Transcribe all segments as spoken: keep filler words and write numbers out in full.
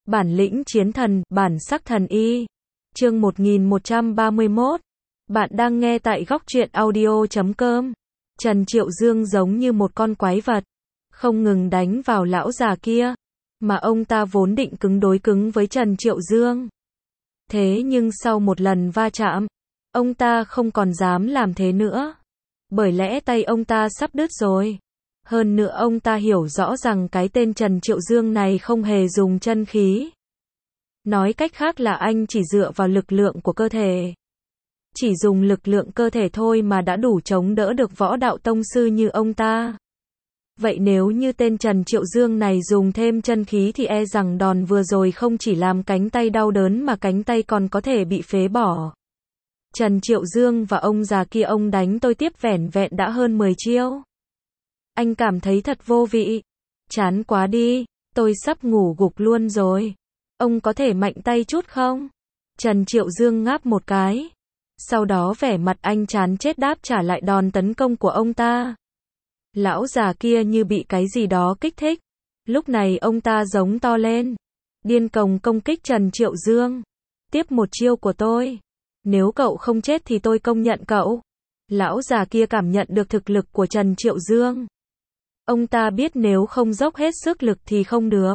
Bản lĩnh chiến thần, bản sắc thần y. Chương một nghìn một trăm ba mươi mốt. Bạn đang nghe tại góc truyện audio chấm com. Trần Triệu Dương giống như một con quái vật, không ngừng đánh vào lão già kia, mà ông ta vốn định cứng đối cứng với Trần Triệu Dương. Thế nhưng sau một lần va chạm, ông ta không còn dám làm thế nữa, bởi lẽ tay ông ta sắp đứt rồi. Hơn nữa ông ta hiểu rõ rằng cái tên Trần Triệu Dương này không hề dùng chân khí. Nói cách khác là anh chỉ dựa vào lực lượng của cơ thể. Chỉ dùng lực lượng cơ thể thôi mà đã đủ chống đỡ được võ đạo tông sư như ông ta. Vậy nếu như tên Trần Triệu Dương này dùng thêm chân khí thì e rằng đòn vừa rồi không chỉ làm cánh tay đau đớn mà cánh tay còn có thể bị phế bỏ. Trần Triệu Dương và ông già kia ông đánh tôi tiếp vẻn vẹn đã hơn mười chiêu. Anh cảm thấy thật vô vị. Chán quá đi, tôi sắp ngủ gục luôn rồi. Ông có thể mạnh tay chút không? Trần Triệu Dương ngáp một cái. Sau đó vẻ mặt anh chán chết đáp trả lại đòn tấn công của ông ta. Lão già kia như bị cái gì đó kích thích. Lúc này ông ta giống to lên, điên cuồng công kích Trần Triệu Dương. Tiếp một chiêu của tôi. Nếu cậu không chết thì tôi công nhận cậu. Lão già kia cảm nhận được thực lực của Trần Triệu Dương. Ông ta biết nếu không dốc hết sức lực thì không được.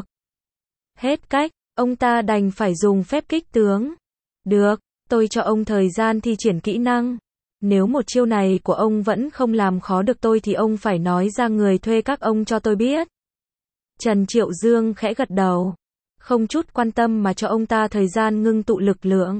Hết cách, ông ta đành phải dùng phép kích tướng. Được, tôi cho ông thời gian thi triển kỹ năng. Nếu một chiêu này của ông vẫn không làm khó được tôi thì ông phải nói ra người thuê các ông cho tôi biết. Trần Triệu Dương khẽ gật đầu, không chút quan tâm mà cho ông ta thời gian ngưng tụ lực lượng.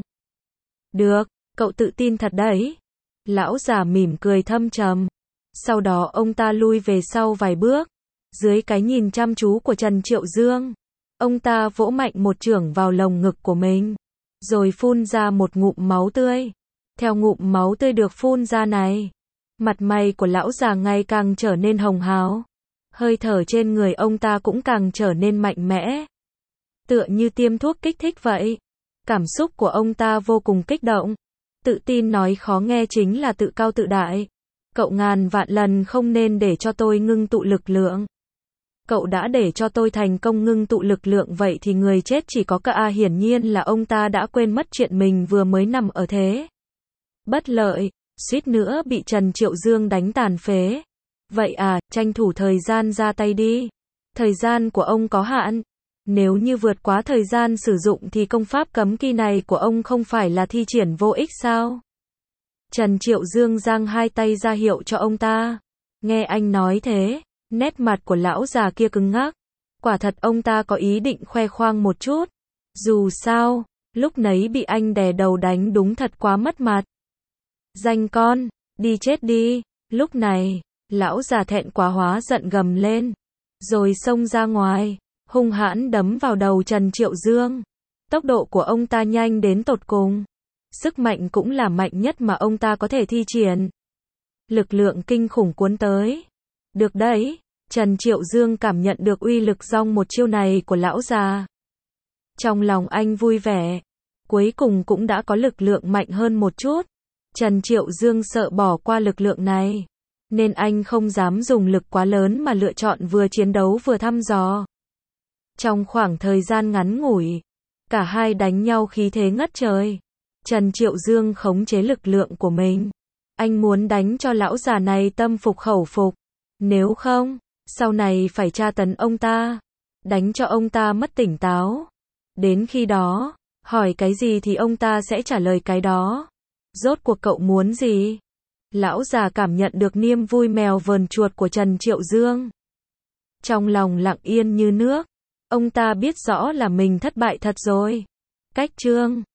Được, cậu tự tin thật đấy. Lão già mỉm cười thâm trầm. Sau đó ông ta lui về sau vài bước. Dưới cái nhìn chăm chú của Trần Triệu Dương, ông ta vỗ mạnh một chưởng vào lồng ngực của mình, rồi phun ra một ngụm máu tươi. Theo ngụm máu tươi được phun ra này, mặt mày của lão già ngày càng trở nên hồng hào. Hơi thở trên người ông ta cũng càng trở nên mạnh mẽ, tựa như tiêm thuốc kích thích vậy. Cảm xúc của ông ta vô cùng kích động. Tự tin nói khó nghe chính là tự cao tự đại. Cậu ngàn vạn lần không nên để cho tôi ngưng tụ lực lượng. Cậu đã để cho tôi thành công ngưng tụ lực lượng vậy thì người chết chỉ có cả à, hiển nhiên là ông ta đã quên mất chuyện mình vừa mới nằm ở thế bất lợi, suýt nữa bị Trần Triệu Dương đánh tàn phế. Vậy à, tranh thủ thời gian ra tay đi. Thời gian của ông có hạn. Nếu như vượt quá thời gian sử dụng thì công pháp cấm kỵ này của ông không phải là thi triển vô ích sao? Trần Triệu Dương giang hai tay ra hiệu cho ông ta. Nghe anh nói thế, nét mặt của lão già kia cứng ngắc. Quả thật ông ta có ý định khoe khoang một chút. Dù sao, lúc nấy bị anh đè đầu đánh đúng thật quá mất mặt. Danh con, đi chết đi. Lúc này, lão già thẹn quá hóa giận gầm lên, rồi xông ra ngoài, hung hãn đấm vào đầu Trần Triệu Dương. Tốc độ của ông ta nhanh đến tột cùng. Sức mạnh cũng là mạnh nhất mà ông ta có thể thi triển. Lực lượng kinh khủng cuốn tới. Được đấy, Trần Triệu Dương cảm nhận được uy lực dong một chiêu này của lão già. Trong lòng anh vui vẻ. Cuối cùng cũng đã có lực lượng mạnh hơn một chút. Trần Triệu Dương sợ bỏ qua lực lượng này, nên anh không dám dùng lực quá lớn mà lựa chọn vừa chiến đấu vừa thăm dò. Trong khoảng thời gian ngắn ngủi, cả hai đánh nhau khí thế ngất trời. Trần Triệu Dương khống chế lực lượng của mình. Anh muốn đánh cho lão già này tâm phục khẩu phục. Nếu không, sau này phải tra tấn ông ta, đánh cho ông ta mất tỉnh táo. Đến khi đó, hỏi cái gì thì ông ta sẽ trả lời cái đó. Rốt cuộc cậu muốn gì? Lão già cảm nhận được niềm vui mèo vờn chuột của Trần Triệu Dương. Trong lòng lặng yên như nước. Ông ta biết rõ là mình thất bại thật rồi. Cách chương